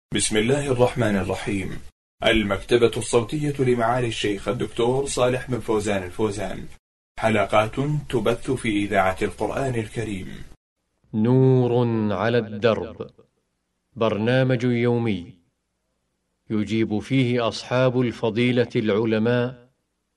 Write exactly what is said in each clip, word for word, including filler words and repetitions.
بسم الله الرحمن الرحيم. المكتبة الصوتية لمعالي الشيخ الدكتور صالح بن فوزان الفوزان، حلقات تبث في إذاعة القرآن الكريم. نور على الدرب، برنامج يومي يجيب فيه أصحاب الفضيلة العلماء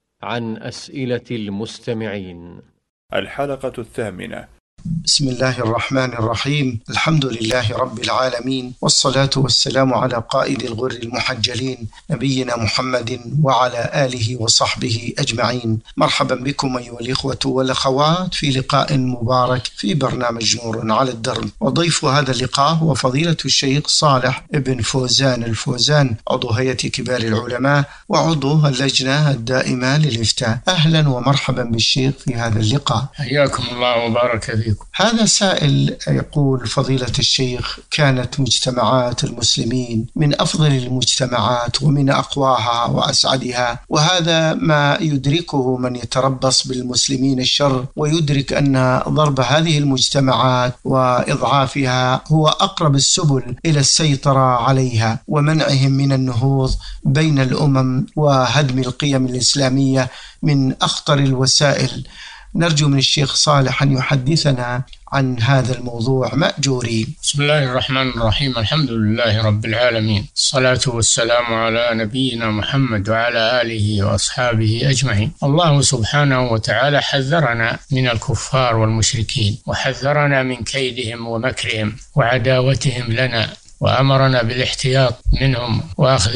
عن أسئلة المستمعين. الحلقة الثامنة. بسم الله الرحمن الرحيم. الحمد لله رب العالمين، والصلاة والسلام على قائد الغر المحجلين نبينا محمد وعلى آله وصحبه أجمعين. مرحبا بكم أيها الإخوة والأخوات في لقاء مبارك في برنامج نور على الدرب، وضيف هذا اللقاء هو فضيلة الشيخ صالح بن فوزان الفوزان، عضو هيئة كبار العلماء وعضو اللجنة الدائمة للإفتاء. أهلا ومرحبا بالشيخ في هذا اللقاء. حياكم الله وبارك فيكم. هذا سائل يقول: فضيلة الشيخ، كانت مجتمعات المسلمين من أفضل المجتمعات ومن أقواها وأسعدها، وهذا ما يدركه من يتربص بالمسلمين الشر، ويدرك أن ضرب هذه المجتمعات وإضعافها هو أقرب السبل إلى السيطرة عليها ومنعهم من النهوض بين الأمم وهدم القيم الإسلامية من أخطر الوسائل. نرجو من الشيخ صالح أن يحدثنا عن هذا الموضوع مأجورين. بسم الله الرحمن الرحيم. الحمد لله رب العالمين، الصلاة والسلام على نبينا محمد وعلى آله وأصحابه أجمعين. الله سبحانه وتعالى حذرنا من الكفار والمشركين، وحذرنا من كيدهم ومكرهم وعداوتهم لنا، وأمرنا بالاحتياط منهم وأخذ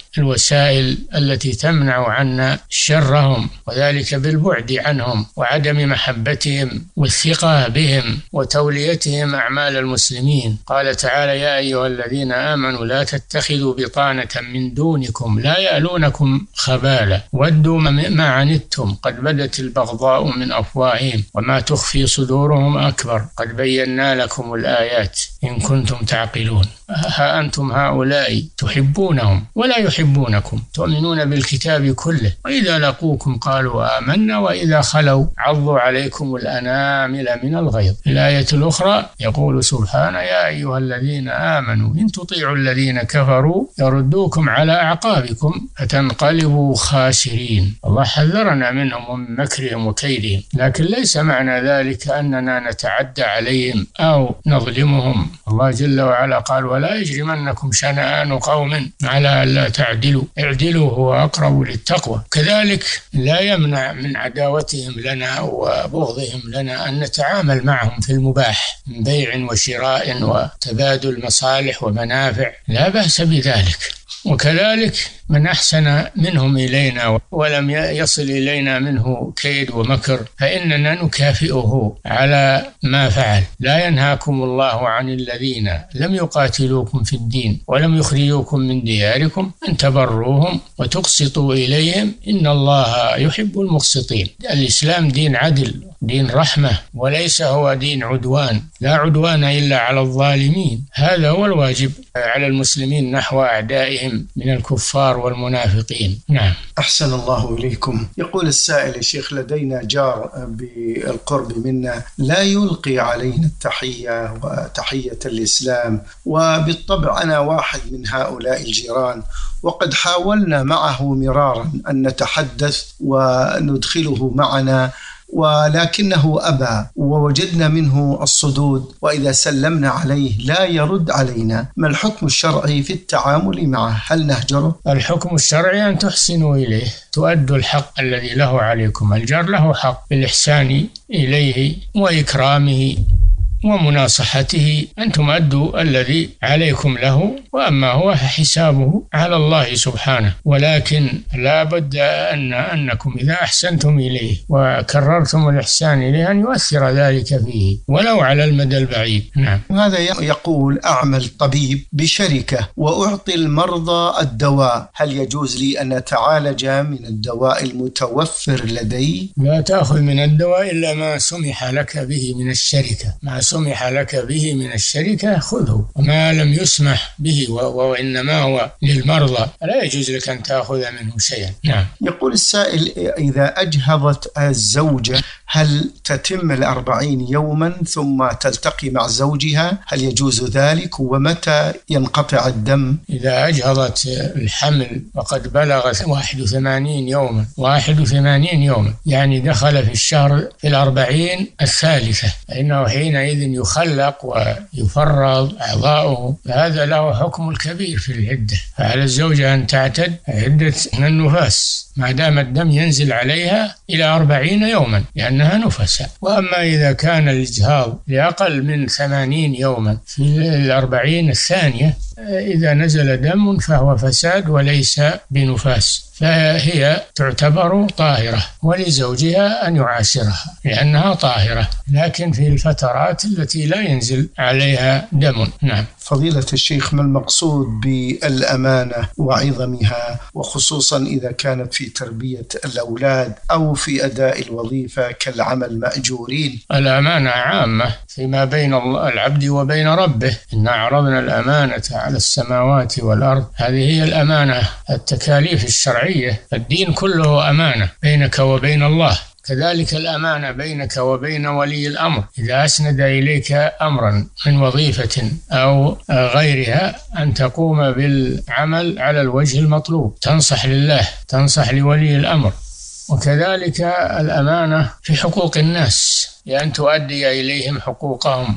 الوسائل التي تمنع عنا شرهم، وذلك بالبعد عنهم وعدم محبتهم والثقة بهم وتوليتهم أعمال المسلمين. قال تعالى: يا أيها الذين آمنوا لا تتخذوا بطانة من دونكم لا يألونكم خبالا ودوا ما عنتم قد بدت البغضاء من أفواههم وما تخفي صدورهم أكبر قد بينا لكم الآيات إن كنتم تعقلون. ها أنتم هؤلاء تحبونهم ولا يحبونكم، تؤمنون بالكتاب كله، وإذا لقوكم قالوا آمنا وإذا خلوا عضوا عليكم الأنامل من الغيظ. الآية الأخرى يقول سبحانه: يا أيها الذين آمنوا إن تطيعوا الذين كفروا يردوكم على أعقابكم فتنقلبوا خاسرين. الله حذرنا منهم ومن مكرهم وكيدهم، لكن ليس معنى ذلك أننا نتعدى عليهم أو نظلمهم. الله جل وعلا قال: ولا يجرمنكم شنآن قوم على ألا تعدلوا اعدلوا هو أقرب للتقوى. كذلك لا يمنع من عداوتهم لنا وبغضهم لنا أن نتعامل معهم في المباح من بيع وشراء وتبادل مصالح ومنافع، لا بأس بذلك. وكذلك من أحسن منهم إلينا ولم يصل إلينا منه كيد ومكر فإننا نكافئه على ما فعل. لا ينهاكم الله عن الذين لم يقاتلوكم في الدين ولم يخرجوكم من دياركم أن تبروهم وتقسطوا إليهم إن الله يحب المقسطين. الإسلام دين عدل، دين رحمة، وليس هو دين عدوان، لا عدوان إلا على الظالمين. هذا هو الواجب على المسلمين نحو أعدائهم من الكفار والمنافقين. نعم. أحسن الله إليكم. يقول السائل: يا شيخ، لدينا جار بالقرب منا لا يلقي علينا التحية وتحية الإسلام، وبالطبع أنا واحد من هؤلاء الجيران، وقد حاولنا معه مرارا أن نتحدث وندخله معنا ولكنه أبى، ووجدنا منه الصدود، وإذا سلمنا عليه لا يرد علينا. ما الحكم الشرعي في التعامل معه؟ هل نهجره؟ الحكم الشرعي أن تحسنوا إليه، تؤدوا الحق الذي له عليكم. الجار له حق بالإحسان إليه وإكرامه ومناصحته، أنتم أدوا الذي عليكم له، وأما هو فحسابه على الله سبحانه. ولكن لا بد أن أنكم إذا أحسنتم إليه وكررتم الإحسان إليه أن يؤثر ذلك فيه ولو على المدى البعيد. نعم. هذا يقول: أعمل طبيب بشركة وأعطي المرضى الدواء، هل يجوز لي أن أتعالج من الدواء المتوفر لدي؟ لا تأخذ من الدواء إلا ما سمح لك به من الشركة، مع سمح لك به من الشركة خذه، وما لم يسمح به وإنما هو للمرضى لا يجوز لك أن تأخذ منه شيئا. نعم. يقول السائل: إذا أجهضت الزوجة هل تتم الأربعين يوما ثم تلتقي مع زوجها؟ هل يجوز ذلك؟ ومتى ينقطع الدم؟ إذا أجهضت الحمل وقد بلغت واحد وثمانين يوما واحد وثمانين يوما يعني دخل في الشهر في الأربعين الثالثة، فإنه حينئذ يخلق ويفرض أعضاؤه، فهذا له حكم الكبير في العدة. فعلى الزوجة أن تعتد عدة النفاس ما دام الدم ينزل عليها إلى أربعين يوما لأنها نفساء. وأما إذا كان الإجهاض لأقل من ثمانين يوما في الأربعين الثانية إذا نزل دم فهو فساد وليس بنفاس، فهي تعتبر طاهرة ولزوجها أن يعاشرها لأنها طاهرة، لكن في الفترات التي لا ينزل عليها دم. نعم. فضيلة الشيخ، ما المقصود بالأمانة وعظمها، وخصوصا إذا كانت في تربية الأولاد أو في أداء الوظيفة كالعمل مأجورين؟ الأمانة عامة فيما بين العبد وبين ربه. إن عرضنا الأمانة على السماوات والأرض، هذه هي الأمانة، التكاليف الشرعية. الدين كله أمانة بينك وبين الله. كذلك الأمانة بينك وبين ولي الأمر، إذا أسند إليك أمرا من وظيفة أو غيرها أن تقوم بالعمل على الوجه المطلوب، تنصح لله، تنصح لولي الأمر. وكذلك الأمانة في حقوق الناس، لأن تؤدي إليهم حقوقهم.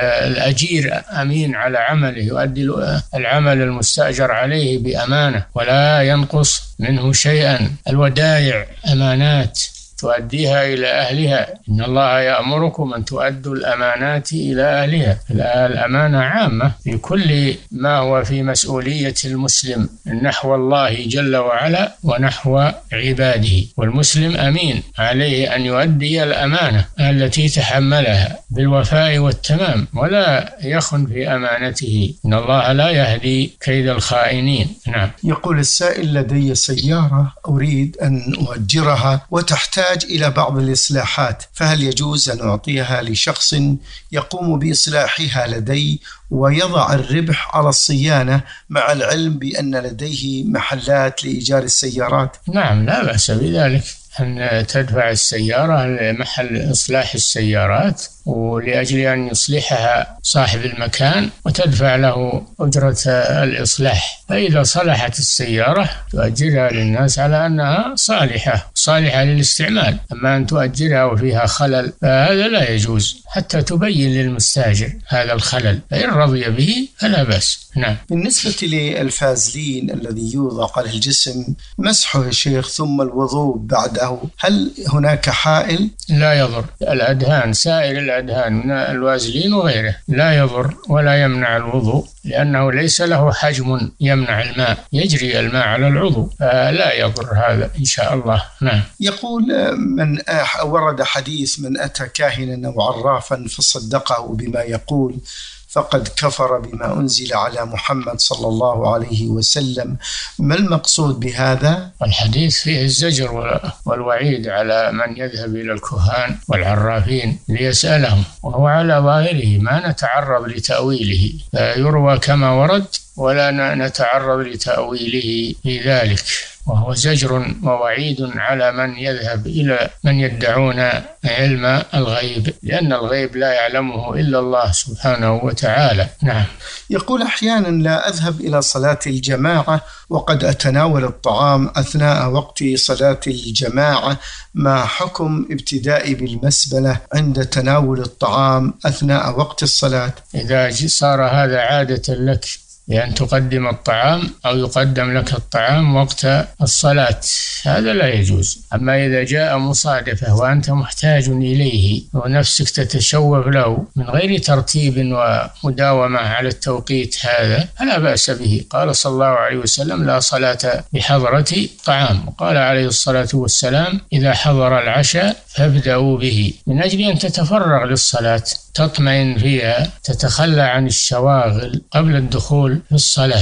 الأجير أمين على عمله، يؤدي العمل المستأجر عليه بأمانة ولا ينقص منه شيئا. الودائع أمانات تؤديها إلى أهلها، إن الله يأمركم أن تؤدوا الأمانات إلى أهلها. الأمانة عامة في كل ما هو في مسؤولية المسلم نحو الله جل وعلا ونحو عباده، والمسلم أمين عليه أن يؤدي الأمانة التي تحملها بالوفاء والتمام ولا يخن في أمانته، إن الله لا يهدي كيد الخائنين. نعم. يقول السائل: لدي سيارة أريد أن أؤجرها وتحتاج إلى بعض الإصلاحات، فهل يجوز أن أعطيها لشخص يقوم بإصلاحها لدي ويضع الربح على الصيانة، مع العلم بأن لديه محلات لإيجار السيارات؟ نعم، لا بأس بذلك أن تدفع السيارة لمحل إصلاح السيارات ولأجل أن يصلحها صاحب المكان وتدفع له أجرة الإصلاح. فإذا صلحت السيارة تؤجرها للناس على أنها صالحة صالحة للاستعمال. أما أن تؤجرها وفيها خلل فهذا لا يجوز، حتى تبين للمستاجر هذا الخلل، فإن رضي به فلا بأس. نعم. بالنسبة للفازلين الذي يوضع على الجسم مسحه يا شيخ ثم الوضوء بعده، هل هناك حائل؟ لا يضر. الأدهان سائر الأدهان من الوازلين وغيره لا يضر ولا يمنع الوضوء، لأنه ليس له حجم يمنع الماء، يجري الماء على العضو، فلا يضر هذا إن شاء الله. نعم. يقول: من ورد حديث من أتى كاهنا أو عرافا فصدقه بما يقول فقد كفر بما أنزل على محمد صلى الله عليه وسلم، ما المقصود بهذا؟ الحديث فيه الزجر والوعيد على من يذهب إلى الكهان والعرافين ليسألهم، وهو على ظاهره ما نتعرض لتأويله، فيروى كما ورد ولا نتعرض لتأويله في ذلك، وهو زجر ووعيد على من يذهب إلى من يدعون علم الغيب، لأن الغيب لا يعلمه إلا الله سبحانه وتعالى. نعم. يقول: أحيانا لا أذهب إلى صلاة الجماعة وقد أتناول الطعام أثناء وقت صلاة الجماعة، ما حكم ابتدائي بالمسبلة عند تناول الطعام أثناء وقت الصلاة؟ إذا صار هذا عادة لك بأن تقدم الطعام أو يقدم لك الطعام وقت الصلاة هذا لا يجوز. أما إذا جاء مصادفة وأنت محتاج إليه ونفسك تتشوف له من غير ترتيب ومداومة على التوقيت هذا فلا بأس به. قال صلى الله عليه وسلم: لا صلاة بحضرة طعام. وقال عليه الصلاة والسلام: إذا حضر العشاء فابدأوا به، من أجل أن تتفرغ للصلاة، تطمئن فيها، تتخلى عن الشواغل قبل الدخول في الصلاة.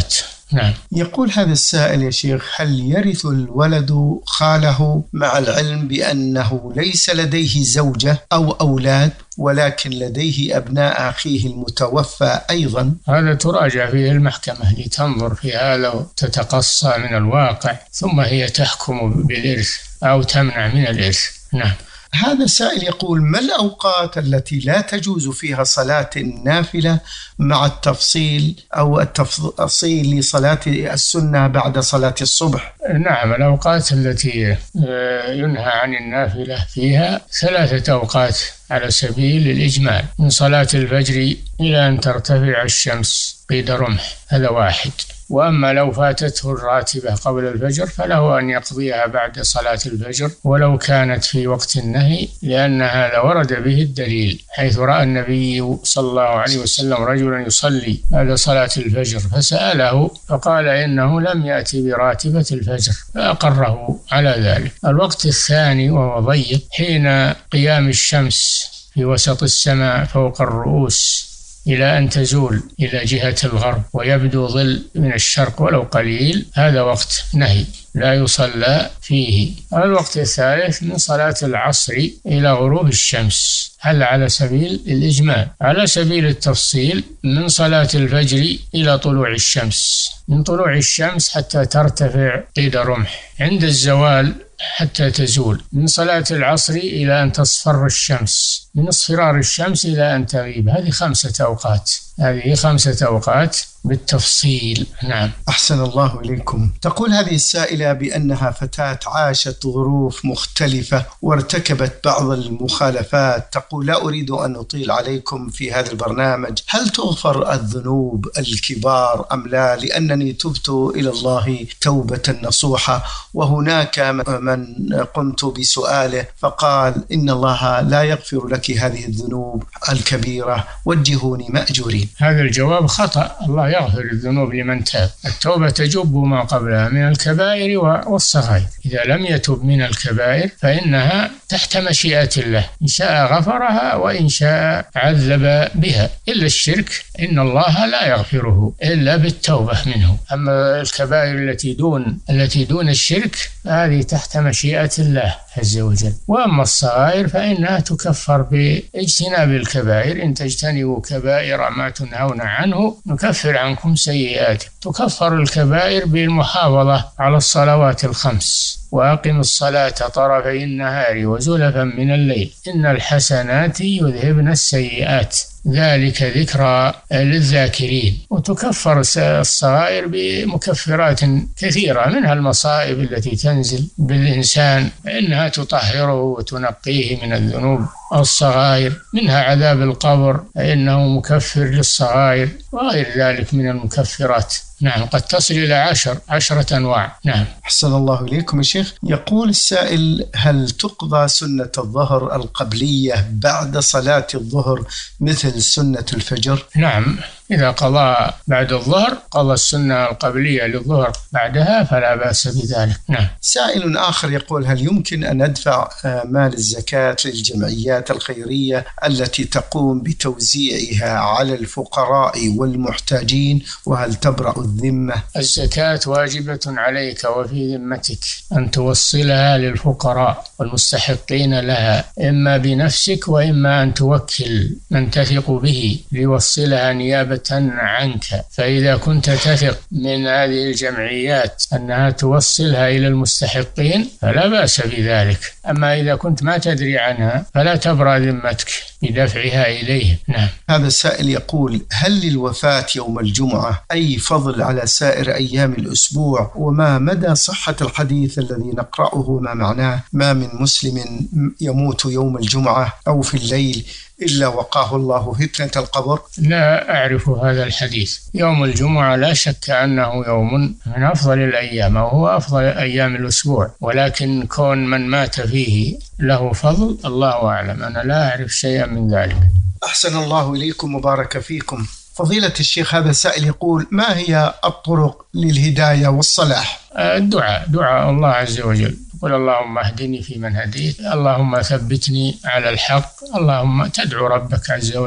نعم. يقول هذا السائل يا شيخ: هل يرث الولد خاله مع العلم بأنه ليس لديه زوجة أو أولاد ولكن لديه أبناء أخيه المتوفى أيضا؟ هذا تراجع فيه المحكمة لتنظر في هذا وتتقصى من الواقع، ثم هي تحكم بالإرث أو تمنع من الإرث. نعم. هذا سائل يقول: ما الأوقات التي لا تجوز فيها صلاة النافلة مع التفصيل أو التفصيل لصلاة السنة بعد صلاة الصبح؟ نعم، الأوقات التي ينهى عن النافلة فيها ثلاثة أوقات على سبيل الإجمال: من صلاة الفجر إلى أن ترتفع الشمس قيد رمح، هذا واحد. وأما لو فاتته الراتبة قبل الفجر فله أن يقضيها بعد صلاة الفجر ولو كانت في وقت النهي، لأن هذا ورد به الدليل، حيث رأى النبي صلى الله عليه وسلم رجلا يصلي بعد صلاة الفجر فسأله فقال إنه لم يأتي براتبة الفجر فأقره على ذلك. الوقت الثاني وهو ضيق حين قيام الشمس في وسط السماء فوق الرؤوس إلى أن تزول إلى جهة الغرب ويبدو ظل من الشرق ولو قليل، هذا وقت نهي لا يصلى فيه. الوقت الثالث من صلاة العصر إلى غروب الشمس، هل على سبيل الإجمال. على سبيل التفصيل من صلاة الفجر إلى طلوع الشمس، من طلوع الشمس حتى ترتفع قيد رمح، عند الزوال حتى تزول، من صلاة العصر إلى أن تصفر الشمس، من اصفرار الشمس إلى أن تغيب. هذه خمسة أوقات، هذه خمسة أوقات بالتفصيل. نعم. أحسن الله إليكم. تقول هذه السائلة بأنها فتاة عاشت ظروف مختلفة وارتكبت بعض المخالفات. تقول: لا أريد أن أطيل عليكم في هذا البرنامج، هل تغفر الذنوب الكبار أم لا؟ لأنني تبت إلى الله توبة نصوحة، وهناك من قمت بسؤاله فقال إن الله لا يغفر لك هذه الذنوب الكبيرة، وجهوني مأجورين. هذا الجواب خطأ، الله يغفر الذنوب لمن تاب. التوبة تجب ما قبلها من الكبائر والصغائر. إذا لم يتب من الكبائر فإنها تحت مشيئة الله، إن شاء غفرها وإن شاء عذب بها، إلا الشرك إن الله لا يغفره إلا بالتوبة منه. أما الكبائر التي دون التي دون الشرك هذه تحت مشيئة الله عز وجل. وأما الصغائر فإنها تكفر باجتناب الكبائر، إن تجتنبوا كبائر ما تنهون عنه نكفر عنكم سيئاتكم. تكفر الكبائر بالمحافظة على الصلوات الخمس: وأقم الصلاة طرفي النهار وزلفا من الليل إن الحسنات يذهبن السيئات ذلك ذكرى للذاكرين. وتكفر الصغائر بمكفرات كثيرة، منها المصائب التي تنزل بالإنسان فإنها تطهره وتنقيه من الذنوب الصغائر، منها عذاب القبر فإنه مكفر للصغائر، وغير ذلك من المكفرات. نعم، قد تصل إلى عشر عشرة أنواع. نعم. أحسن الله إليكم يا شيخ. يقول السائل: هل تقضى سنة الظهر القبلية بعد صلاة الظهر مثل سنة الفجر؟ نعم، إذا قضى بعد الظهر قضى السنة القبلية للظهر بعدها فلا بأس بذلك. نعم. سائل آخر يقول: هل يمكن أن أدفع مال الزكاة للجمعيات الخيرية التي تقوم بتوزيعها على الفقراء والمحتاجين، وهل تبرأ الذمة؟ الزكاة واجبة عليك وفي ذمتك أن توصلها للفقراء والمستحقين لها، إما بنفسك وإما أن توكل من تثق به ليوصلها نيابة عنك. فإذا كنت تثق من هذه الجمعيات أنها توصلها إلى المستحقين فلا بأس بذلك. أما إذا كنت ما تدري عنها فلا تبرأ ذمتك بدفعها إليه. نعم. هذا السائل يقول: هل للوفاة يوم الجمعة أي فضل على سائر أيام الأسبوع؟ وما مدى صحة الحديث الذي نقرأه؟ ما معناه: ما من مسلم يموت يوم الجمعة أو في الليل إلا وقاه الله فتنة القبر؟ لا أعرف هذا الحديث. يوم الجمعة لا شك أنه يوم من أفضل الأيام وهو أفضل أيام الأسبوع، ولكن كون من مات فيه له فضل الله أعلم، أنا لا أعرف شيئا من ذلك. أحسن الله إليكم وبارك فيكم. فضيلة الشيخ، هذا سائل يقول: ما هي الطرق للهداية والصلاح؟ الدعاء، دعاء الله عز وجل، قل اللهم اهدني فيمن هديت، اللهم ثبتني على الحق، اللهم تدعو ربك عز وجل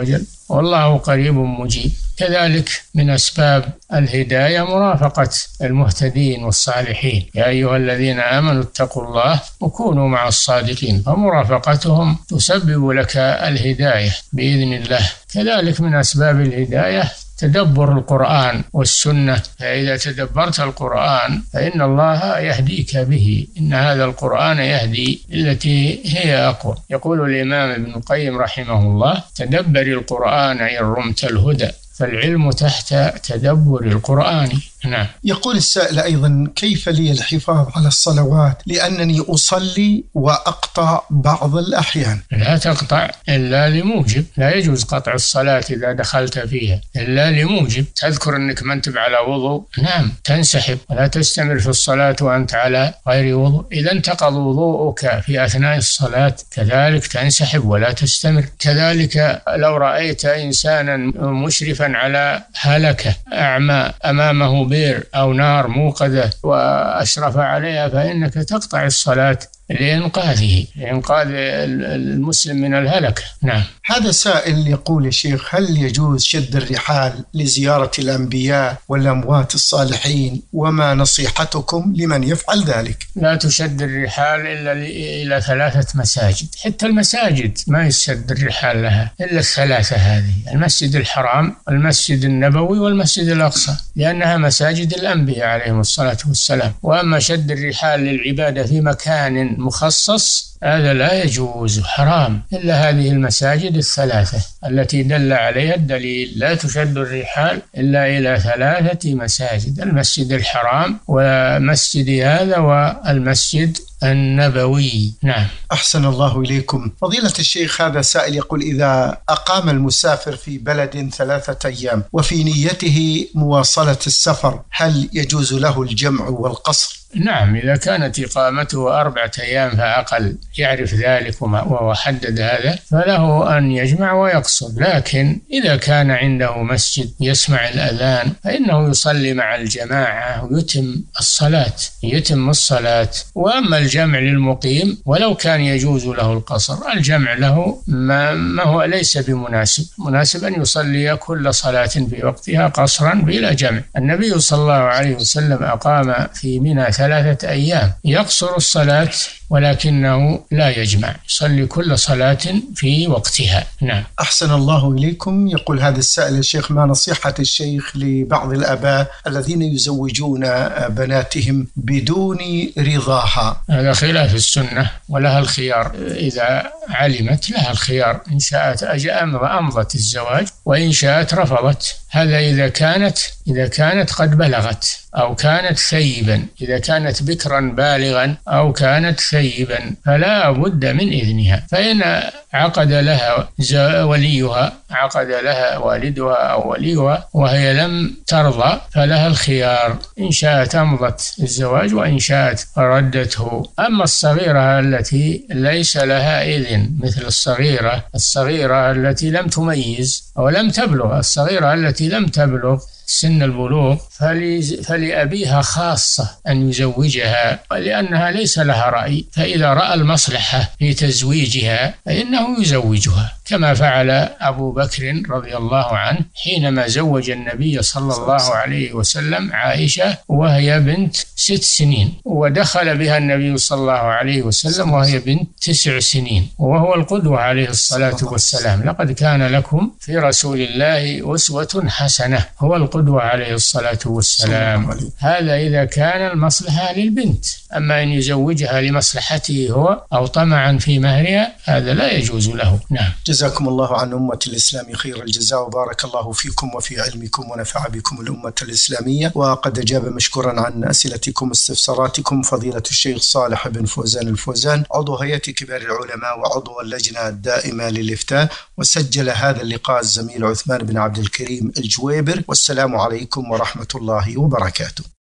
والله قريب مجيب. كذلك من أسباب الهداية مرافقة المهتدين والصالحين، يا أيها الذين آمنوا اتقوا الله وكونوا مع الصادقين، فمرافقتهم تسبب لك الهداية بإذن الله. كذلك من أسباب الهداية تدبر القرآن والسنة، فإذا تدبرت القرآن فإن الله يهديك به، إن هذا القرآن يهدي التي هي أقوى. يقول الإمام ابن القيم رحمه الله: تدبر القرآن إن رمت الهدى، فالعلم تحت تدبر القرآن. نعم. يقول السائل أيضا: كيف لي الحفاظ على الصلوات لأنني أصلي وأقطع بعض الأحيان؟ لا تقطع إلا لموجب، لا يجوز قطع الصلاة إذا دخلت فيها إلا لموجب. تذكر أنك ما أنت على وضوء، نعم تنسحب ولا تستمر في الصلاة وأنت على غير وضوء. إذا انتقض وضوءك في أثناء الصلاة كذلك تنسحب ولا تستمر. كذلك لو رأيت إنسانا مشرفا على هلكة أعمى أمامه بئر أو نار موقدة وأشرف عليها، فإنك تقطع الصلاة لإنقاذه، لإنقاذ المسلم من الهلكة. نعم. هذا سائل يقول: يا شيخ، هل يجوز شد الرحال لزيارة الأنبياء والأموات الصالحين؟ وما نصيحتكم لمن يفعل ذلك؟ لا تشد الرحال إلا إلى ثلاثة مساجد، حتى المساجد ما يشد الرحال لها إلا الثلاثة هذه: المسجد الحرام والمسجد النبوي والمسجد الأقصى، لأنها مساجد الأنبياء عليهم الصلاة والسلام. وأما شد الرحال للعبادة في مكان مخصص هذا لا يجوز، حرام، إلا هذه المساجد الثلاثة التي دل عليها الدليل. لا تشد الرحال إلا إلى ثلاثة مساجد: المسجد الحرام ومسجد هذا والمسجد النبوي. نعم. أحسن الله إليكم. فضيلة الشيخ، هذا سائل يقول: إذا أقام المسافر في بلد ثلاثة أيام وفي نيته مواصلة السفر، هل يجوز له الجمع والقصر؟ نعم، إذا كانت إقامته أربعة أيام فأقل، يعرف ذلك وحدد هذا، فله أن يجمع ويقصر. لكن إذا كان عنده مسجد يسمع الأذان فإنه يصلي مع الجماعة ويتم الصلاة يتم الصلاة. وأما الجمع للمقيم ولو كان يجوز له القصر، الجمع له ما, ما هو ليس بمناسب، مناسب أن يصلي كل صلاة في وقتها قصرا بلا جمع. النبي صلى الله عليه وسلم أقام في منى ثلاثة أيام يقصر الصلاة ولكنه لا يجمع، يصلي كل صلاة في وقتها. نعم. أحسن الله إليكم. يقول هذا السائل: يا شيخ، ما نصيحة الشيخ لبعض الآباء الذين يزوجون بناتهم بدون رضاها؟ هذا خلاف السنة، ولها الخيار إذا علمت، لها الخيار، إن شاءت أمضت الزواج وإن شاءت رفضت. هذا إذا كانت إذا كانت قد بلغت أو كانت ثيبا، إذا كانت بكرا بالغا أو كانت ثيبا فلا بد من إذنها. فإن عقد لها وليها عقد لها والدها أو وليها وهي لم ترضى فلها الخيار، إن شاءت أمضت الزواج وإن شاءت ردته. أما الصغيرة التي ليس لها إذن، مثل الصغيرة الصغيرة التي لم تميز أو لم تبلغ، الصغيرة التي لم تبلغ سن البلوغ، فلأبيها خاصة أن يزوجها، لأنها ليس لها رأي، فإذا رأى المصلحة في تزويجها فإنه يزوجها، كما فعل أبو بكر رضي الله عنه حينما زوج النبي صلى الله عليه وسلم عائشة وهي بنت ست سنين، ودخل بها النبي صلى الله عليه وسلم وهي بنت تسع سنين، وهو القدوة عليه الصلاة والسلام. لقد كان لكم في رسول الله أسوة حسنة، هو القدوة عليه الصلاة والسلام. هذا إذا كان المصلحة للبنت. أما أن يزوجها لمصلحته هو أو طمعا في مهرها هذا لا يجوز له. نعم. جزاكم الله عن أمة الإسلام خير الجزاء، وبارك الله فيكم وفي علمكم ونفع بكم الأمة الإسلامية. وقد أجاب مشكورا عن أسئلتكم واستفساراتكم فضيلة الشيخ صالح بن فوزان الفوزان، عضو هيئة كبار العلماء وعضو اللجنة الدائمة للإفتاء. وسجل هذا اللقاء الزميل عثمان بن عبد الكريم الجويبر. والسلام عليكم ورحمة الله وبركاته.